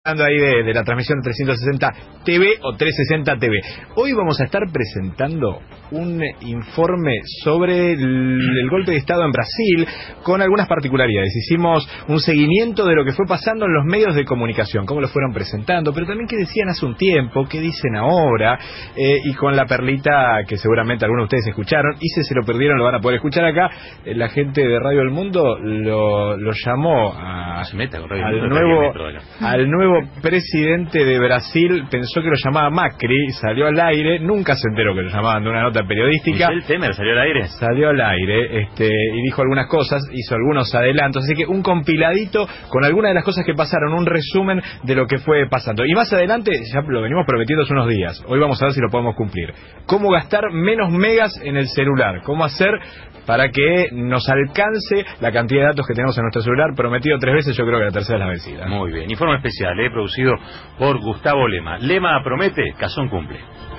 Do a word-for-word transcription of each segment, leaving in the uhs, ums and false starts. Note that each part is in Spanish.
Hablando ahí de, de la transmisión de trescientos sesenta T V o trescientos sesenta T V. Hoy vamos a estar presentando un informe sobre el, el golpe de Estado en Brasil con algunas particularidades. Hicimos un seguimiento de lo que fue pasando en los medios de comunicación, cómo lo fueron presentando, pero también qué decían hace un tiempo, qué dicen ahora, eh, y con la perlita que seguramente algunos de ustedes escucharon, y si se lo perdieron lo van a poder escuchar acá. Eh, la gente de Radio El Mundo lo, lo llamó a, meta, al, nuevo, al nuevo presidente de Brasil. Pensó que lo llamaba Macri, salió al aire, nunca se enteró que lo llamaban de una nota periodística. Michel Temer salió al aire. Salió al aire este, y dijo algunas cosas, hizo algunos adelantos, así que un compiladito con algunas de las cosas que pasaron, un resumen de lo que fue pasando. Y más adelante, ya lo venimos prometiendo hace unos días, hoy vamos a ver si lo podemos cumplir. Cómo gastar menos megas en el celular, cómo hacer para que nos alcance la cantidad de datos que tenemos en nuestro celular. Prometido tres veces, yo creo que la tercera es la vencida. Muy bien, informe especial, eh, producido por Gustavo Lema. Lema promete, Cazón cumple.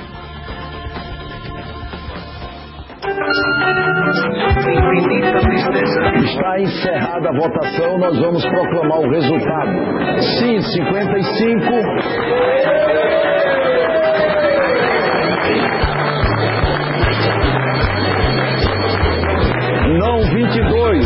Está encerrada a votação, nós vamos proclamar o resultado. Sim, cinquenta e cinco. Não, vinte e dois.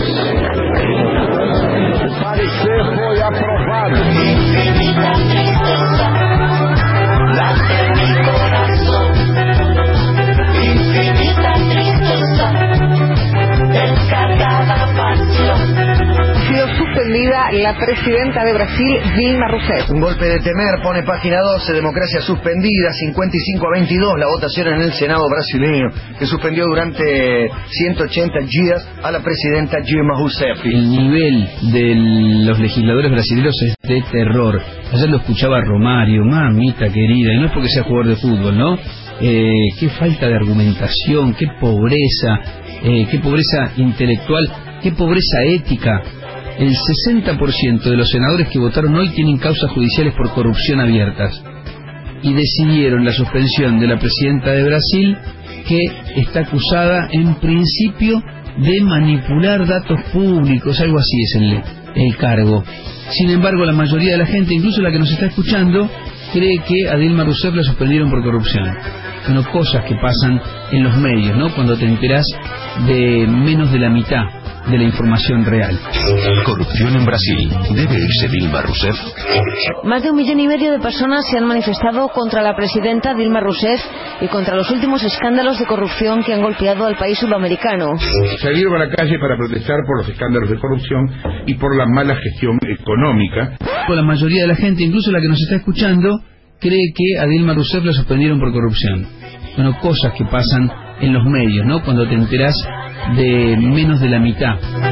O parecer foi aprovado. Infinita tristeza, late en mi corazón. Infinita tristeza, descargada pasión. Ha sido suspendida la presidenta de Brasil, Dilma Rousseff. Un golpe de Temer pone página doce, democracia suspendida, cincuenta y cinco a veintidós, la votación en el Senado brasileño, que suspendió durante ciento ochenta días a la presidenta Dilma Rousseff. El nivel de los legisladores brasileños es de terror. Ayer lo escuchaba Romario, mamita querida, y no es porque sea jugador de fútbol, ¿no? Eh, qué falta de argumentación, qué pobreza, eh, qué pobreza intelectual, qué pobreza ética. El sesenta por ciento de los senadores que votaron hoy tienen causas judiciales por corrupción abiertas y decidieron la suspensión de la presidenta de Brasil, que está acusada en principio de manipular datos públicos, algo así es el, el cargo. Sin embargo, la mayoría de la gente, incluso la que nos está escuchando, cree que a Dilma Rousseff la suspendieron por corrupción. Bueno, cosas que pasan en los medios, ¿no? Cuando te enterás de menos de la mitad de la información real. Corrupción en Brasil. ¿Debe irse Dilma Rousseff? Más de un millón y medio de personas se han manifestado contra la presidenta Dilma Rousseff y contra los últimos escándalos de corrupción que han golpeado al país sudamericano. Salieron a la calle para protestar por los escándalos de corrupción y por la mala gestión económica. La mayoría de la gente, incluso la que nos está escuchando, cree que a Dilma Rousseff la suspendieron por corrupción. Bueno, cosas que pasan en los medios, ¿no? Cuando te enterás de menos de la mitad.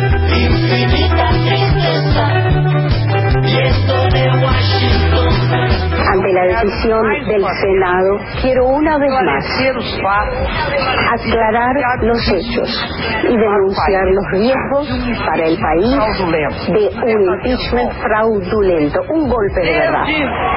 Ante la decisión del Senado, quiero una vez más aclarar los hechos y denunciar los riesgos para el país de un impeachment fraudulento, un golpe de verdad.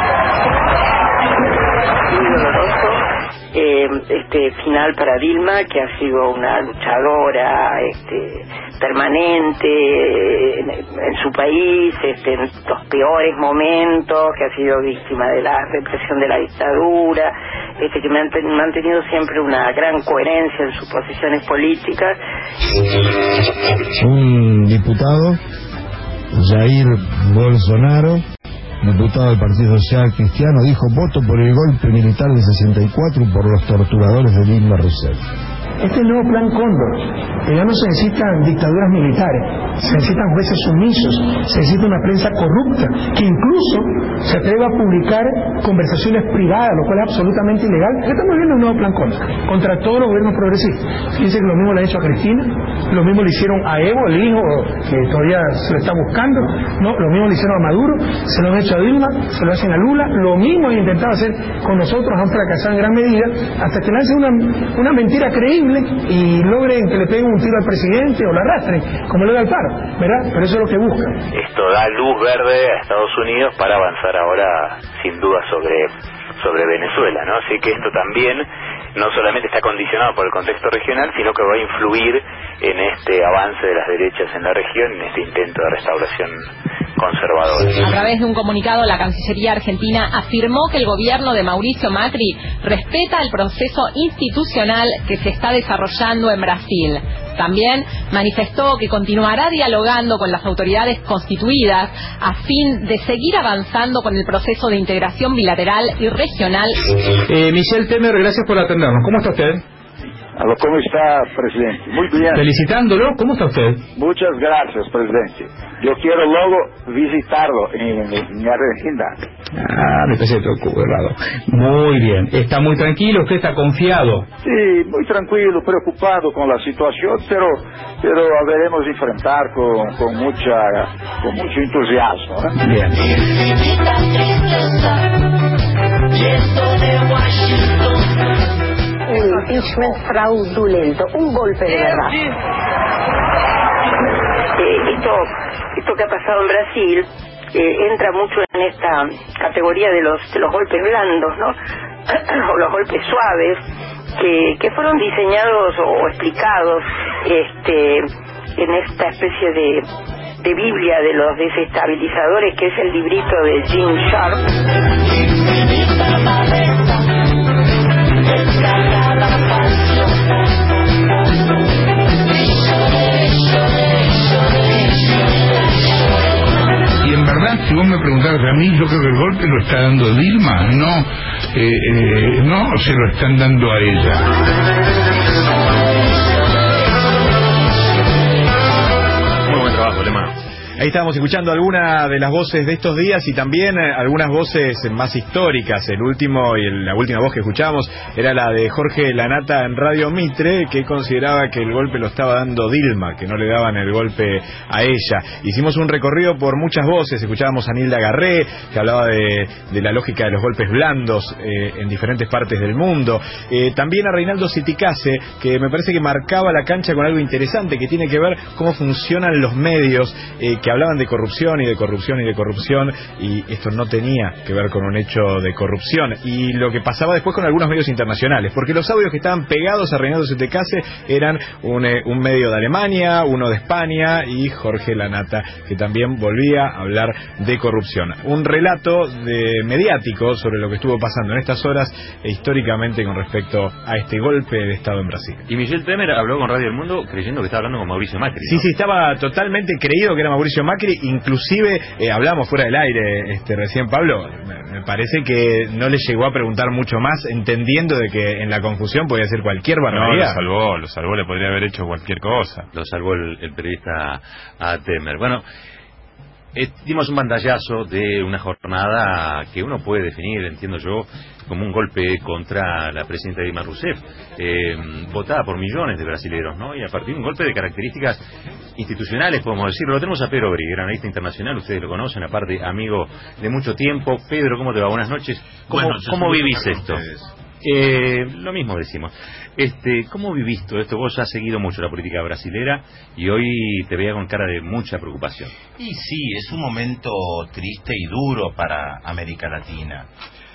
Eh, este final para Dilma, que ha sido una luchadora este, permanente en, en su país, este, en los peores momentos, que ha sido víctima de la represión de la dictadura, este, que me han mantenido siempre una gran coherencia en sus posiciones políticas. Un diputado, Jair Bolsonaro, diputado del Partido Social Cristiano, dijo: voto por el golpe militar del sesenta y cuatro y por los torturadores de Dilma Rousseff. Este es el nuevo plan Cóndor. Ya no se necesitan dictaduras militares, se necesitan jueces sumisos, se necesita una prensa corrupta, que incluso se atreva a publicar conversaciones privadas, lo cual es absolutamente ilegal. Estamos viendo un nuevo plan Cóndor contra todos los gobiernos progresistas. Fíjense que lo mismo le han hecho a Cristina, lo mismo le hicieron a Evo, el hijo, que todavía se lo está buscando, no, lo mismo le hicieron a Maduro, se lo han hecho a Dilma, se lo hacen a Lula, lo mismo han intentado hacer con nosotros, han fracasado en gran medida, hasta que lancen una, una mentira creíble y logren que le peguen un tiro al presidente o lo arrastren, como le da el paro, ¿verdad? Pero eso es lo que buscan. Esto da luz verde a Estados Unidos para avanzar ahora, sin duda, sobre, sobre Venezuela, ¿no? Así que esto también no solamente está condicionado por el contexto regional, sino que va a influir en este avance de las derechas en la región, en este intento de restauración conservadora. A través de un comunicado, la Cancillería argentina afirmó que el gobierno de Mauricio Macri respeta el proceso institucional que se está desarrollando en Brasil. También manifestó que continuará dialogando con las autoridades constituidas a fin de seguir avanzando con el proceso de integración bilateral y regional. Eh, Michel Temer, gracias por atendernos. ¿Cómo está usted? ¿Cómo está, presidente? Muy bien. Felicitándolo, ¿cómo está usted? Muchas gracias, presidente. Yo quiero luego visitarlo en, en, en Argentina. Ah, me parece preocupado. Muy bien. ¿Está muy tranquilo? ¿Usted está confiado? Sí, muy tranquilo, preocupado con la situación, pero pero haberemos enfrentar con, con mucha con mucho entusiasmo. ¿eh? Bien. Un impeachment fraudulento, un golpe de verdad. Eh, esto, esto que ha pasado en Brasil eh, entra mucho en esta categoría de los de los golpes blandos, ¿no? O los golpes suaves que, que fueron diseñados o, o explicados este, en esta especie de, de Biblia de los desestabilizadores, que es el librito de Gene Sharp. Y en verdad, si vos me preguntaras a mí, yo creo que el golpe lo está dando Dilma, no, eh, eh, no se lo están dando a ella. Muy buen trabajo, Lema. Ahí estábamos escuchando algunas de las voces de estos días y también eh, algunas voces más históricas. El último y el, la última voz que escuchamos era la de Jorge Lanata en Radio Mitre, que consideraba que el golpe lo estaba dando Dilma, que no le daban el golpe a ella. Hicimos un recorrido por muchas voces. Escuchábamos a Nilda Garré, que hablaba de, de la lógica de los golpes blandos eh, en diferentes partes del mundo. Eh, también a Reinaldo Siticase, que me parece que marcaba la cancha con algo interesante, que tiene que ver cómo funcionan los medios, eh, que hablaban de corrupción y de corrupción y de corrupción, y esto no tenía que ver con un hecho de corrupción, y lo que pasaba después con algunos medios internacionales, porque los audios que estaban pegados a Reinaldo Siticase eran un, eh, un medio de Alemania, uno de España y Jorge Lanata, que también volvía a hablar de corrupción. Un relato de mediático sobre lo que estuvo pasando en estas horas e históricamente con respecto a este golpe de Estado en Brasil. Y Michel Temer habló con Radio El Mundo creyendo que estaba hablando con Mauricio Macri, ¿no? Sí, sí, estaba totalmente creído que era Mauricio Macri, inclusive eh, hablamos fuera del aire este recién, Pablo, me, me parece que no le llegó a preguntar mucho más, entendiendo de que en la confusión podía ser cualquier barbaridad. No, lo salvó, lo salvó, le podría haber hecho cualquier cosa. Lo salvó el, el periodista a Temer. Bueno, eh, dimos un pantallazo de una jornada que uno puede definir, entiendo yo, como un golpe contra la presidenta Dilma Rousseff, eh, votada por millones de brasileños, ¿no? Y a partir de un golpe de características institucionales, podemos decirlo. Lo tenemos a Pedro Briguer, analista internacional, ustedes lo conocen, aparte amigo de mucho tiempo. Pedro, ¿cómo te va? Buenas noches. ¿Cómo, bueno, ¿cómo vivís esto? Eh, lo mismo decimos. Este, ¿cómo vivís todo esto? Vos ya has seguido mucho la política brasilera y hoy te veía con cara de mucha preocupación. Y sí, es un momento triste y duro para América Latina.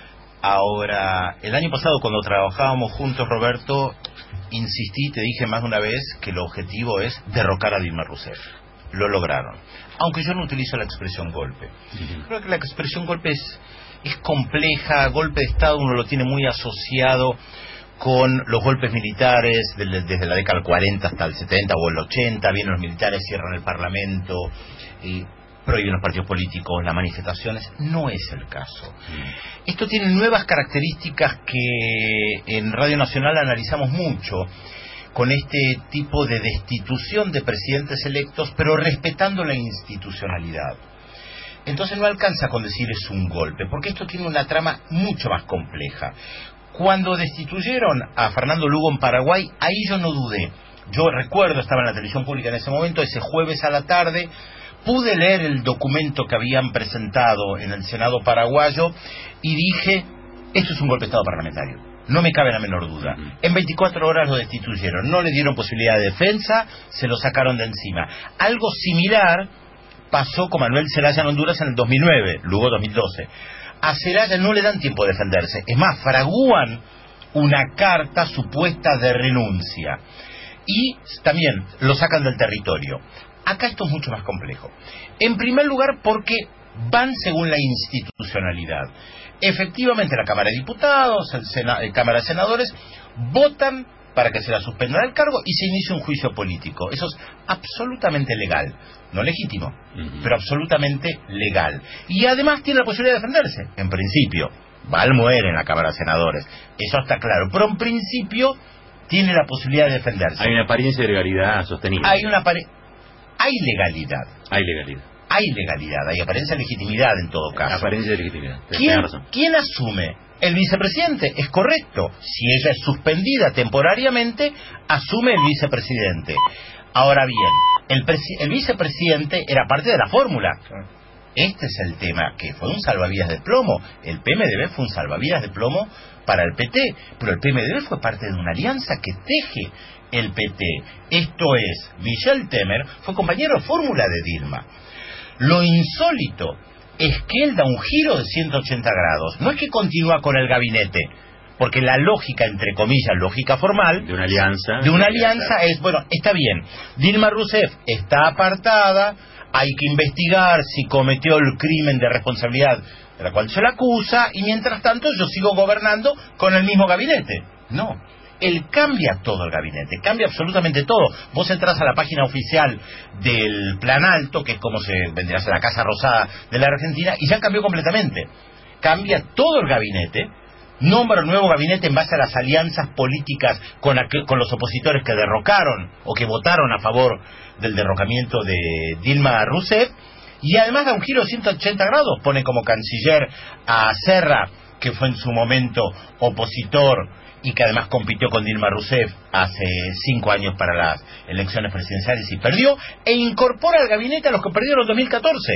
Ahora, el año pasado cuando trabajábamos juntos, Roberto, insistí, te dije más de una vez que el objetivo es derrocar a Dilma Rousseff. Lo lograron. Aunque yo no utilizo la expresión golpe. Uh-huh. Creo que la expresión golpe es, es compleja. Golpe de Estado uno lo tiene muy asociado con los golpes militares desde, desde la década del cuarenta hasta el setenta o el ochenta. Vienen los militares, cierran el Parlamento y prohíben los partidos políticos, las manifestaciones. No es el caso. Esto tiene nuevas características que en Radio Nacional analizamos mucho, con este tipo de destitución de presidentes electos, pero respetando la institucionalidad. Entonces no alcanza con decir es un golpe, porque esto tiene una trama mucho más compleja. Cuando destituyeron a Fernando Lugo en Paraguay, ahí yo no dudé. Yo recuerdo, estaba en la televisión pública en ese momento, ese jueves a la tarde, pude leer el documento que habían presentado en el Senado paraguayo y dije, esto es un golpe de Estado parlamentario, no me cabe la menor duda. En veinticuatro horas lo destituyeron, no le dieron posibilidad de defensa, se lo sacaron de encima. Algo similar pasó con Manuel Zelaya en Honduras en el dos mil nueve, luego dos mil doce. A Zelaya no le dan tiempo de defenderse, es más, fragúan una carta supuesta de renuncia. y también lo sacan del territorio. Acá esto es mucho más complejo. En primer lugar, porque van según la institucionalidad. Efectivamente, la Cámara de Diputados, el Sena, la Cámara de Senadores, votan para que se la suspenda del cargo y se inicie un juicio político. Eso es absolutamente legal. No legítimo, uh-huh. pero absolutamente legal. Y además tiene la posibilidad de defenderse, en principio. Va al muere en la Cámara de Senadores. Eso está claro. Pero en principio tiene la posibilidad de defenderse. Hay una apariencia de legalidad sostenible. Hay una apare... Hay legalidad. Hay legalidad. Hay legalidad, hay apariencia de legitimidad en todo caso. Apariencia de legitimidad. ¿Quién, ¿Quién asume? El vicepresidente, es correcto. Si ella es suspendida temporariamente, asume el vicepresidente. Ahora bien, el, el vicepresidente era parte de la fórmula. Este es el tema, que fue un salvavidas de plomo. El P M D B fue un salvavidas de plomo para el P T, pero el P M D B fue parte de una alianza que teje el P T. Esto es, Michel Temer fue compañero de fórmula de Dilma. Lo insólito es que él da un giro de ciento ochenta grados. No es que continúa con el gabinete, porque la lógica, entre comillas, lógica formal, de una alianza, de una alianza es, bueno, está bien, Dilma Rousseff está apartada, hay que investigar si cometió el crimen de responsabilidad de la cual se la acusa, y mientras tanto yo sigo gobernando con el mismo gabinete. No. Él cambia todo el gabinete, cambia absolutamente todo. Vos entras a la página oficial del Plan Alto, que es como se vendría a ser la Casa Rosada de la Argentina, y ya cambió completamente. Cambia todo el gabinete, nombra un nuevo gabinete en base a las alianzas políticas con, aquel, con los opositores que derrocaron o que votaron a favor del derrocamiento de Dilma Rousseff, y además da un giro de ciento ochenta grados, pone como canciller a Serra, que fue en su momento opositor y que además compitió con Dilma Rousseff hace cinco años para las elecciones presidenciales y perdió, e incorpora al gabinete a los que perdieron en dos mil catorce.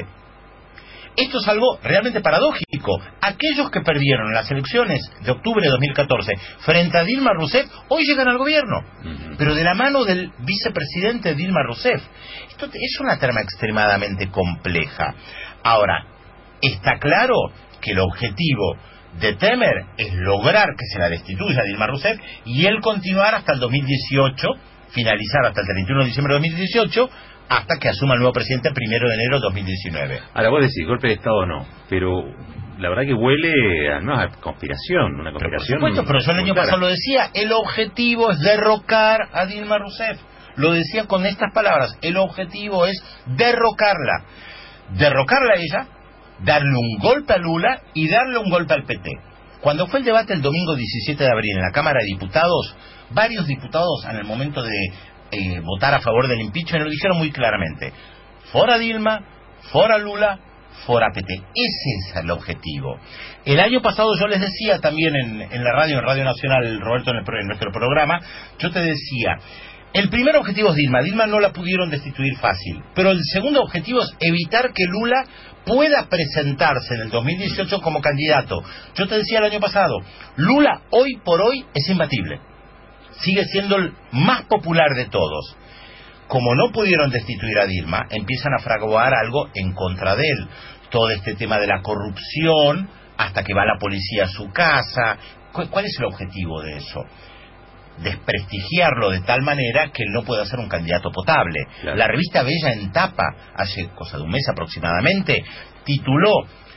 Esto es algo realmente paradójico. Aquellos que perdieron las elecciones de octubre de dos mil catorce frente a Dilma Rousseff, hoy llegan al gobierno, uh-huh. pero de la mano del vicepresidente Dilma Rousseff. Esto es una trama extremadamente compleja. Ahora, está claro que el objetivo de Temer es lograr que se la destituya a Dilma Rousseff y él continuar hasta el dos mil dieciocho, finalizar hasta el treinta y uno de diciembre de dos mil dieciocho, hasta que asuma el nuevo presidente el primero de enero de dos mil diecinueve. Ahora vos decís, golpe de Estado no, pero la verdad que huele a, no, a conspiración, una conspiración. Pero por supuesto, pero yo el año pasado lo decía, el objetivo es derrocar a Dilma Rousseff. Lo decía con estas palabras, el objetivo es derrocarla. Derrocarla a ella, darle un golpe a Lula y darle un golpe al P T. Cuando fue el debate el domingo diecisiete de abril en la Cámara de Diputados, varios diputados en el momento de eh, votar a favor del impeachment lo dijeron muy claramente: fora Dilma, fora Lula, fora P T. Ese es el objetivo. El año pasado yo les decía también en, en la radio, en Radio Nacional, Roberto, en, el, en nuestro programa, yo te decía, el primer objetivo es Dilma. Dilma no la pudieron destituir fácil, pero el segundo objetivo es evitar que Lula pueda presentarse en el dos mil dieciocho como candidato. Yo te decía el año pasado, Lula hoy por hoy es imbatible, sigue siendo el más popular de todos. Como no pudieron destituir a Dilma, empiezan a fraguar algo en contra de él. Todo este tema de la corrupción, hasta que va la policía a su casa. ¿Cuál es el objetivo de eso? Desprestigiarlo de tal manera que él no pueda ser un candidato potable. Claro. La revista Bella en tapa, hace cosa de un mes aproximadamente, tituló: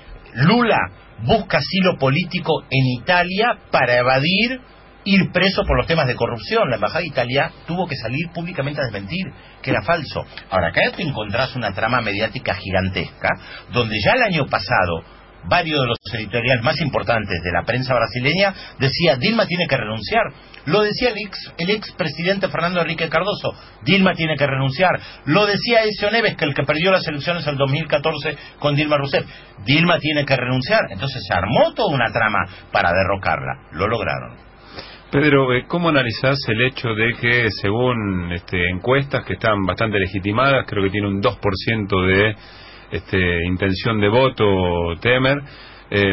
Lula busca asilo político en Italia para evadir ir preso por los temas de corrupción. La embajada de Italia tuvo que salir públicamente a desmentir que era falso. Ahora, acá te encontrás una trama mediática gigantesca, donde ya el año pasado varios de los editoriales más importantes de la prensa brasileña decía: Dilma tiene que renunciar. Lo decía el ex, el ex presidente Fernando Henrique Cardoso: Dilma tiene que renunciar. Lo decía Ezio Neves, que el que perdió las elecciones en dos mil catorce con Dilma Rousseff: Dilma tiene que renunciar. Entonces se armó toda una trama para derrocarla. Lo lograron. Pedro, ¿cómo analizás el hecho de que, según este, encuestas que están bastante legitimadas, creo que tiene un dos por ciento de este, intención de voto Temer, eh,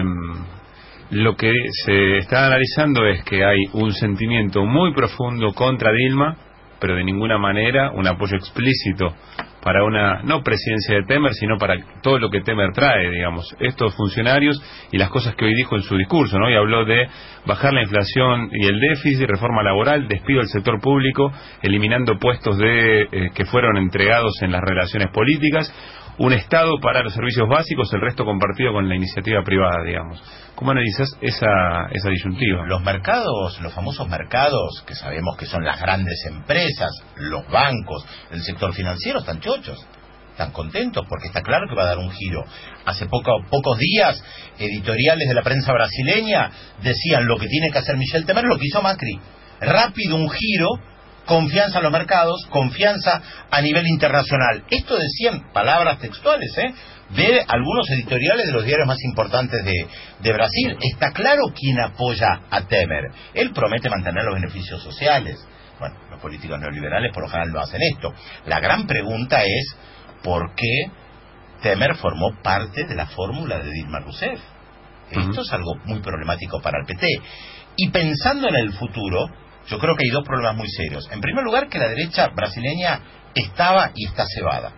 lo que se está analizando es que hay un sentimiento muy profundo contra Dilma, pero de ninguna manera un apoyo explícito para una, no presidencia de Temer, sino para todo lo que Temer trae, digamos, estos funcionarios y las cosas que hoy dijo en su discurso, ¿no? Y habló de bajar la inflación y el déficit, reforma laboral, despido del sector público, eliminando puestos de eh, que fueron entregados en las relaciones políticas, un Estado para los servicios básicos, el resto compartido con la iniciativa privada, digamos. ¿Cómo analizas esa, esa disyuntiva? Los mercados, los famosos mercados, que sabemos que son las grandes empresas, los bancos, el sector financiero, están chochos, están contentos, porque está claro que va a dar un giro. Hace poco, pocos días, editoriales de la prensa brasileña decían lo que tiene que hacer Michel Temer, lo que hizo Macri. Rápido un giro, confianza en los mercados, confianza a nivel internacional. Esto decían palabras textuales, ¿eh? de algunos editoriales de los diarios más importantes de, de Brasil. Está claro quién apoya a Temer. Él promete mantener los beneficios sociales. Bueno, los políticos neoliberales por lo general no hacen esto. La gran pregunta es, ¿por qué Temer formó parte de la fórmula de Dilma Rousseff? Esto uh-huh. es algo muy problemático para el P T. Y pensando en el futuro, yo creo que hay dos problemas muy serios. En primer lugar, que la derecha brasileña estaba y está cebada.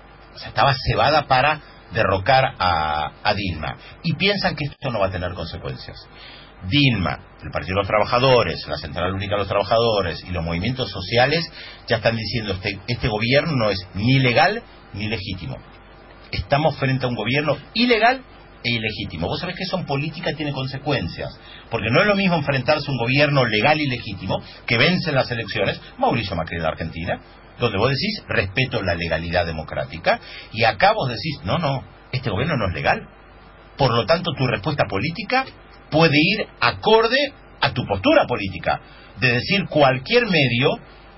O sea, estaba cebada para derrocar a, a Dilma. Y piensan que esto no va a tener consecuencias. Dilma, el Partido de los Trabajadores, la Central Única de los Trabajadores y los movimientos sociales ya están diciendo este, este gobierno no es ni legal ni legítimo. Estamos frente a un gobierno ilegal e ilegítimo. Vos sabés que eso en política tiene consecuencias, porque no es lo mismo enfrentarse a un gobierno legal y legítimo que vence en las elecciones, Mauricio Macri en la Argentina, donde vos decís respeto la legalidad democrática, y acá vos decís no, no, este gobierno no es legal, por lo tanto tu respuesta política puede ir acorde a tu postura política, de decir cualquier medio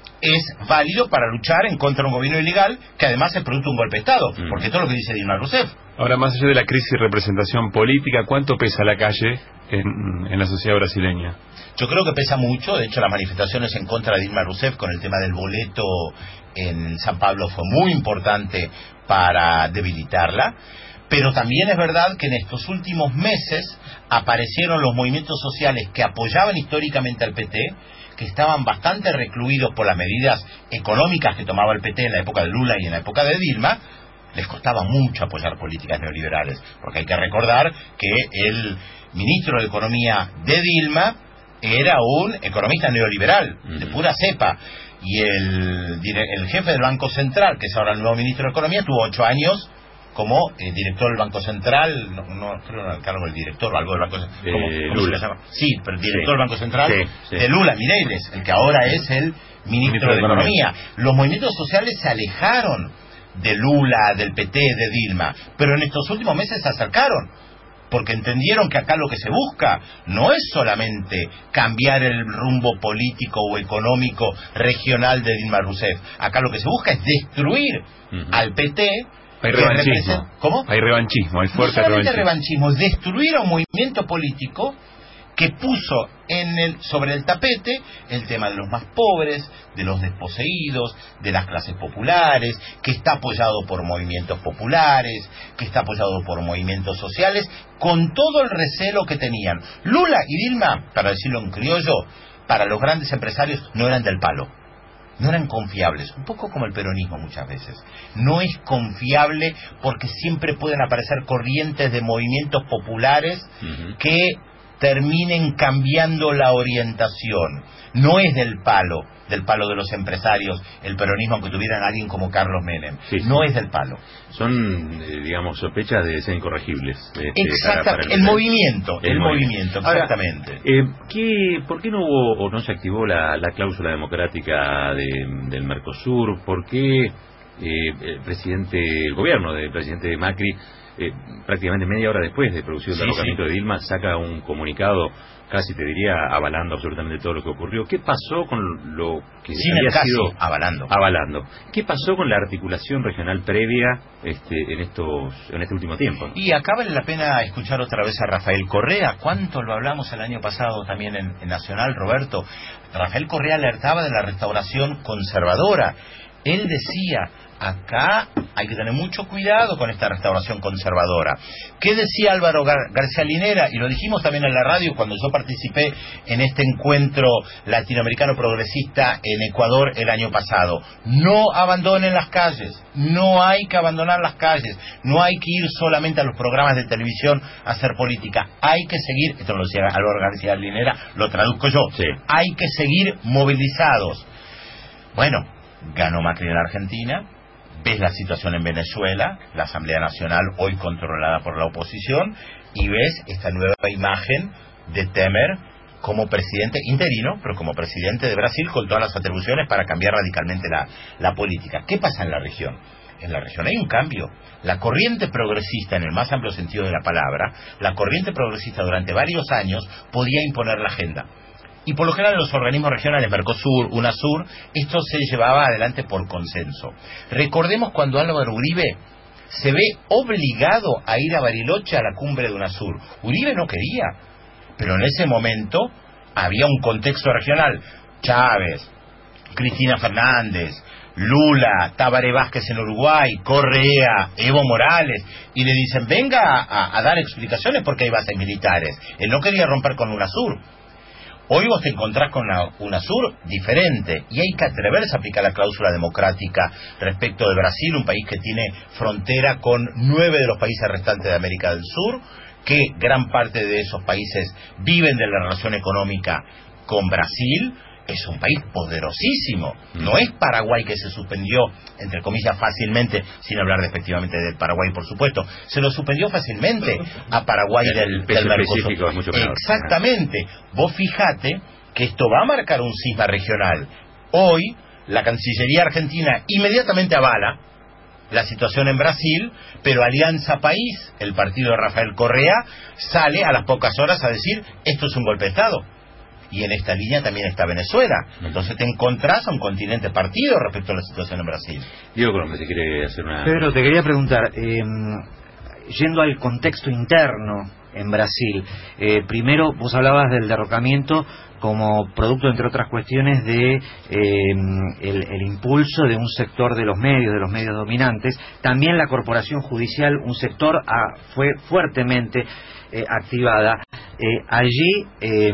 es válido para luchar en contra de un gobierno ilegal que además es producto de un golpe de Estado, mm. porque todo lo que dice Dilma Rousseff. Ahora, más allá de la crisis de representación política, ¿cuánto pesa la calle en, en la sociedad brasileña? Yo creo que pesa mucho. De hecho, las manifestaciones en contra de Dilma Rousseff con el tema del boleto en San Pablo fue muy importante para debilitarla. Pero también es verdad que en estos últimos meses aparecieron los movimientos sociales que apoyaban históricamente al P T, que estaban bastante recluidos por las medidas económicas que tomaba el P T en la época de Lula y en la época de Dilma. Les costaba mucho apoyar políticas neoliberales, porque hay que recordar que el ministro de Economía de Dilma era un economista neoliberal, de pura cepa, y el, el jefe del Banco Central, que es ahora el nuevo ministro de Economía, tuvo ocho años como eh, director del Banco Central, no, no creo no, el cargo del director, algo del Banco Central, ¿cómo, eh, ¿cómo se le llama? Sí, pero el director sí. del Banco Central sí, sí. de Lula, Mireiles, el que ahora es el ministro, ministro de, de Economía. Economía. Los movimientos sociales se alejaron de Lula, del P T, de Dilma, pero en estos últimos meses se acercaron, porque entendieron que acá lo que se busca no es solamente cambiar el rumbo político o económico regional de Dilma Rousseff, acá lo que se busca es destruir uh-huh. al P T. Hay revanchismo. ¿Cómo? Hay revanchismo, hay fuerte no solamente revanchismo. revanchismo, es destruir a un movimiento político que puso en el, sobre el tapete el tema de los más pobres, de los desposeídos, de las clases populares, que está apoyado por movimientos populares, que está apoyado por movimientos sociales, con todo el recelo que tenían. Lula y Dilma, para decirlo en criollo, para los grandes empresarios no eran del palo. No eran confiables, un poco como el peronismo muchas veces. No es confiable porque siempre pueden aparecer corrientes de movimientos populares uh-huh. que terminen cambiando la orientación. No es del palo, del palo de los empresarios, el peronismo, aunque tuvieran a alguien como Carlos Menem. Sí, sí. No es del palo. Son, eh, digamos, sospechas de ser incorregibles. Este, exactamente, el, el movimiento, el, el movimiento, movimiento exactamente. Ahora, eh, ¿qué, ¿por qué no hubo o no se activó la, la cláusula democrática de, del Mercosur? ¿Por qué eh, el presidente, el gobierno del presidente Macri, Eh, prácticamente media hora después de producido el derrocamiento sí, sí. de Dilma, saca un comunicado, casi te diría, avalando absolutamente todo lo que ocurrió? ¿Qué pasó con lo que Sin había el casi, sido avalando? Avalando. ¿Qué pasó con la articulación regional previa este, en estos en este último tiempo? Y acá vale la pena escuchar otra vez a Rafael Correa. ¿Cuánto lo hablamos el año pasado también en, en Nacional, Roberto? Rafael Correa alertaba de la restauración conservadora. Él decía, acá hay que tener mucho cuidado con esta restauración conservadora. ¿Qué decía Álvaro Gar- García Linera? Y lo dijimos también en la radio cuando yo participé en este encuentro latinoamericano progresista en Ecuador el año pasado. No abandonen las calles, no hay que abandonar las calles, no hay que ir solamente a los programas de televisión a hacer política, hay que seguir, esto lo decía Álvaro García Linera, lo traduzco yo, sí. Hay que seguir movilizados. Bueno, ganó Macri en la Argentina. Ves la situación en Venezuela, la Asamblea Nacional hoy controlada por la oposición, y ves esta nueva imagen de Temer como presidente interino, pero como presidente de Brasil, con todas las atribuciones para cambiar radicalmente la, la política. ¿Qué pasa en la región? En la región hay un cambio. La corriente progresista, en el más amplio sentido de la palabra, la corriente progresista durante varios años podía imponer la agenda. Y por lo general en los organismos regionales, Mercosur, UNASUR, esto se llevaba adelante por consenso. Recordemos cuando Álvaro Uribe se ve obligado a ir a Bariloche a la cumbre de UNASUR. Uribe no quería, pero en ese momento había un contexto regional. Chávez, Cristina Fernández, Lula, Tabaré Vázquez en Uruguay, Correa, Evo Morales, y le dicen, venga a, a dar explicaciones porque hay bases militares. Él no quería romper con UNASUR. Hoy vos te encontrás con una UNASUR diferente y hay que atreverse a aplicar la cláusula democrática respecto de Brasil, un país que tiene frontera con nueve de los países restantes de América del Sur, que gran parte de esos países viven de la relación económica con Brasil. Es un país poderosísimo. No es Paraguay, que se suspendió, entre comillas, fácilmente, sin hablar despectivamente del Paraguay, por supuesto. Se lo suspendió fácilmente a Paraguay del, del Mercosur. Mucho menor. Exactamente. Vos fijate que esto va a marcar un cisma regional. Hoy, la Cancillería Argentina inmediatamente avala la situación en Brasil, pero Alianza País, el partido de Rafael Correa, sale a las pocas horas a decir, esto es un golpe de Estado. Y en esta línea también está Venezuela. Entonces te encontrás a un continente partido respecto a la situación en Brasil. Diego Colombo, te quiere hacer una... Pedro, te quería preguntar, eh, yendo al contexto interno en Brasil, eh, primero vos hablabas del derrocamiento como producto, entre otras cuestiones, de eh, el, el impulso de un sector de los medios, de los medios dominantes. También la corporación judicial, un sector ah, fue fuertemente eh, activada. Eh, allí... Eh,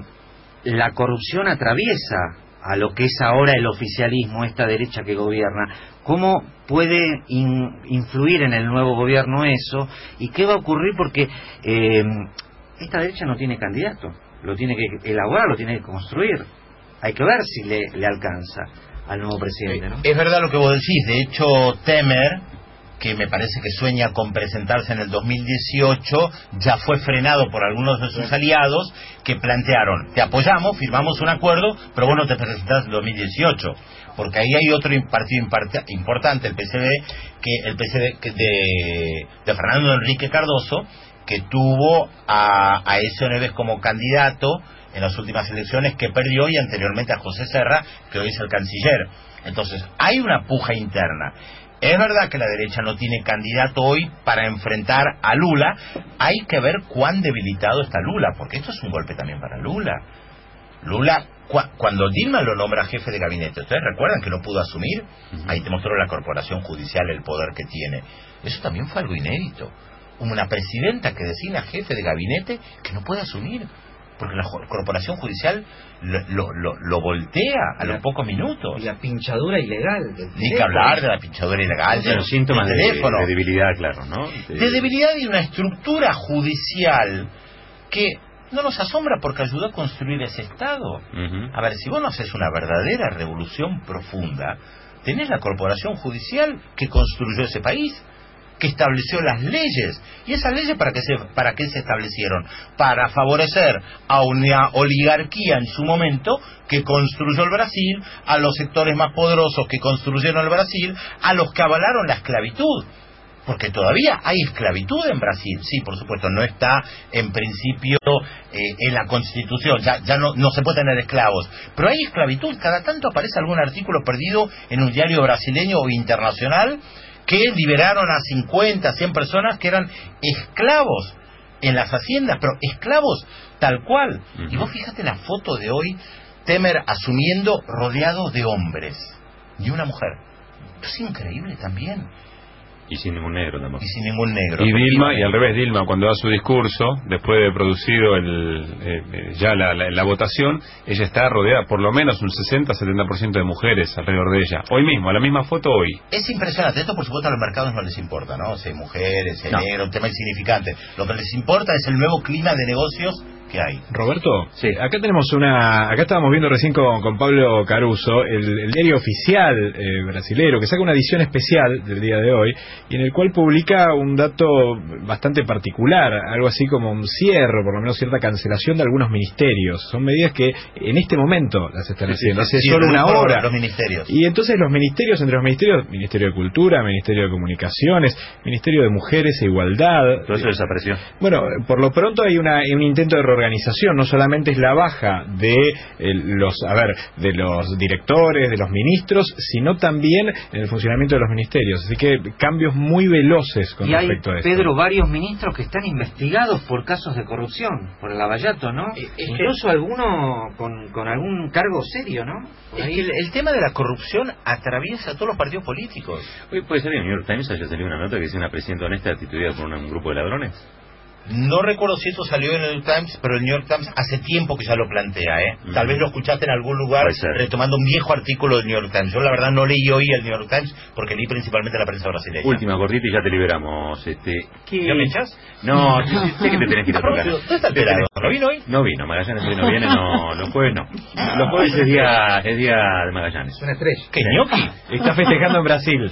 la corrupción atraviesa a lo que es ahora el oficialismo, esta derecha que gobierna. ¿Cómo puede in, influir en el nuevo gobierno eso? ¿Y qué va a ocurrir? Porque eh, esta derecha no tiene candidato, lo tiene que elaborar, lo tiene que construir. Hay que ver si le, le alcanza al nuevo presidente, ¿no? Es verdad lo que vos decís. De hecho, Temer, que me parece que sueña con presentarse en el dos mil dieciocho, ya fue frenado por algunos de sus aliados que plantearon, te apoyamos, firmamos un acuerdo, pero vos no te presentás en el dos mil dieciocho, porque ahí hay otro partido importante, el P C D, que el P C D que de, de Fernando Enrique Cardoso, que tuvo a, a Ezio Neves como candidato en las últimas elecciones, que perdió, y anteriormente a José Serra, que hoy es el canciller. Entonces, hay una puja interna. Es verdad que la derecha no tiene candidato hoy para enfrentar a Lula. Hay que ver cuán debilitado está Lula, porque esto es un golpe también para Lula. Lula, cu cuando Dilma lo nombra jefe de gabinete, ¿ustedes recuerdan que no pudo asumir? Uh-huh. Ahí te mostró la corporación judicial el poder que tiene. Eso también fue algo inédito. Una presidenta que designa jefe de gabinete que no puede asumir, porque la corporación judicial lo, lo, lo, lo voltea a los pocos minutos. Y la pinchadura ilegal. Ni que hablar de la pinchadura ilegal, de los síntomas de, de debilidad, claro, ¿no? De... de debilidad y una estructura judicial que no nos asombra porque ayudó a construir ese Estado. Uh-huh. A ver, si vos no haces una verdadera revolución profunda, tenés la corporación judicial que construyó ese país, que estableció las leyes. ¿Y esas leyes para qué se, para qué se establecieron? Para favorecer a una oligarquía en su momento que construyó el Brasil, a los sectores más poderosos que construyeron el Brasil, a los que avalaron la esclavitud. Porque todavía hay esclavitud en Brasil. Sí, por supuesto, no está en principio eh, en la Constitución, ya, ya no, no se puede tener esclavos, pero hay esclavitud. Cada tanto aparece algún artículo perdido en un diario brasileño o internacional que liberaron a cincuenta, cien personas que eran esclavos en las haciendas, pero esclavos tal cual. Uh-huh. Y vos fíjate la foto de hoy, Temer asumiendo rodeado de hombres, ni una mujer, Es increíble también. Y sin ningún negro tampoco. Y sin ningún negro. Y Dilma, y al revés, Dilma, cuando da su discurso, después de producido el, eh, ya la, la, la votación, ella está rodeada por lo menos un sesenta a setenta por ciento de mujeres alrededor de ella. Hoy mismo, a la misma foto hoy. Es impresionante. Esto, por supuesto, a los mercados no les importa, ¿no? Si hay mujeres, si hay no. negro, un tema insignificante. Lo que les importa es el nuevo clima de negocios que hay. Roberto, sí. acá tenemos una, acá estábamos viendo recién con, con Pablo Caruso el, el diario oficial eh, brasilero, que saca una edición especial del día de hoy, y en el cual publica un dato bastante particular, algo así como un cierre, por lo menos cierta cancelación de algunos ministerios. Son medidas que en este momento las están sí, haciendo, sí, hace sí, solo una hora. Los ministerios. Y entonces los ministerios, entre los ministerios, Ministerio de Cultura, Ministerio de Comunicaciones, Ministerio de Mujeres e Igualdad. Todo eso desapareció. Bueno, por lo pronto hay una, un intento de reorganización. No solamente es la baja de eh, los, a ver, de los directores, de los ministros, sino también en el funcionamiento de los ministerios. Así que cambios muy veloces con y respecto hay, a esto. Pedro, varios ministros que están investigados por casos de corrupción, por el Lavallato, ¿no? Es Incluso que... alguno con, con algún cargo serio, ¿no? Es que el, el tema de la corrupción atraviesa a todos los partidos políticos. Hoy puede ser que en el New York Times haya salido una nota que dice una presidenta honesta destituida por un, un grupo de ladrones. No recuerdo si eso salió en el New York Times, pero el New York Times hace tiempo que ya lo plantea, ¿eh? Uh-huh. Tal vez lo escuchaste en algún lugar retomando un viejo artículo del New York Times. Yo la verdad no leí hoy el New York Times porque leí principalmente la prensa brasileña. Última cortita y ya te liberamos. Este, ¿qué... ¿Ya me echas? No, sé que te tenés que ir a tocar. ¿Dónde está alterado? ¿No vino hoy? No vino, Magallanes hoy no viene, no, los jueves no. Los jueves es día, es día de Magallanes. Una estrella. ¿Qué, ñoqui? Está festejando en Brasil.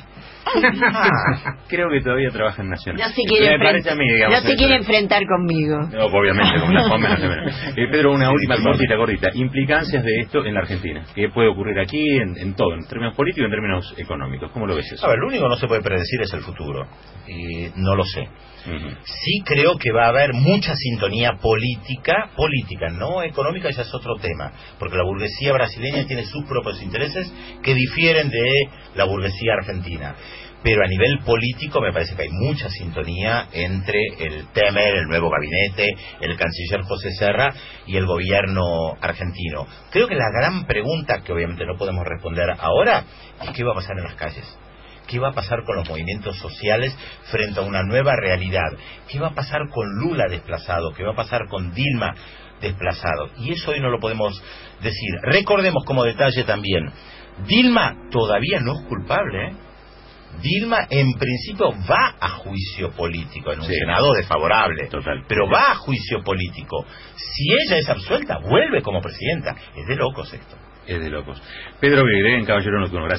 Ah, creo que todavía trabaja en Nacional. No se quiere, enfrentar, mí, digamos, no se quiere enfrentar conmigo. No, obviamente, con una fome no se menos. Eh, Pedro, una última cortita, cortita. Implicancias de esto en la Argentina. ¿Qué puede ocurrir aquí en, en todo, en términos políticos y en términos económicos? ¿Cómo lo ves eso? A ver, lo único que no se puede predecir es el futuro. Y no lo sé. Uh-huh. Sí creo que va a haber mucha sintonía política, política, no económica, ya es otro tema, porque la burguesía brasileña tiene sus propios intereses que difieren de la burguesía argentina. Pero a nivel político me parece que hay mucha sintonía entre el Temer, el nuevo gabinete, el canciller José Serra y el gobierno argentino. Creo que la gran pregunta, que obviamente no podemos responder ahora, es qué va a pasar en las calles. ¿Qué va a pasar con los movimientos sociales frente a una nueva realidad? ¿Qué va a pasar con Lula desplazado? ¿Qué va a pasar con Dilma desplazado? Y eso hoy no lo podemos decir. Recordemos como detalle también, Dilma todavía no es culpable, ¿eh? Dilma en principio va a juicio político en un sí. Senado desfavorable. Total. Pero va a juicio político. Si ella es absuelta, vuelve como presidenta. Es de locos esto. Es de locos. Pedro Guirén, Caballero Nocturno, gracias.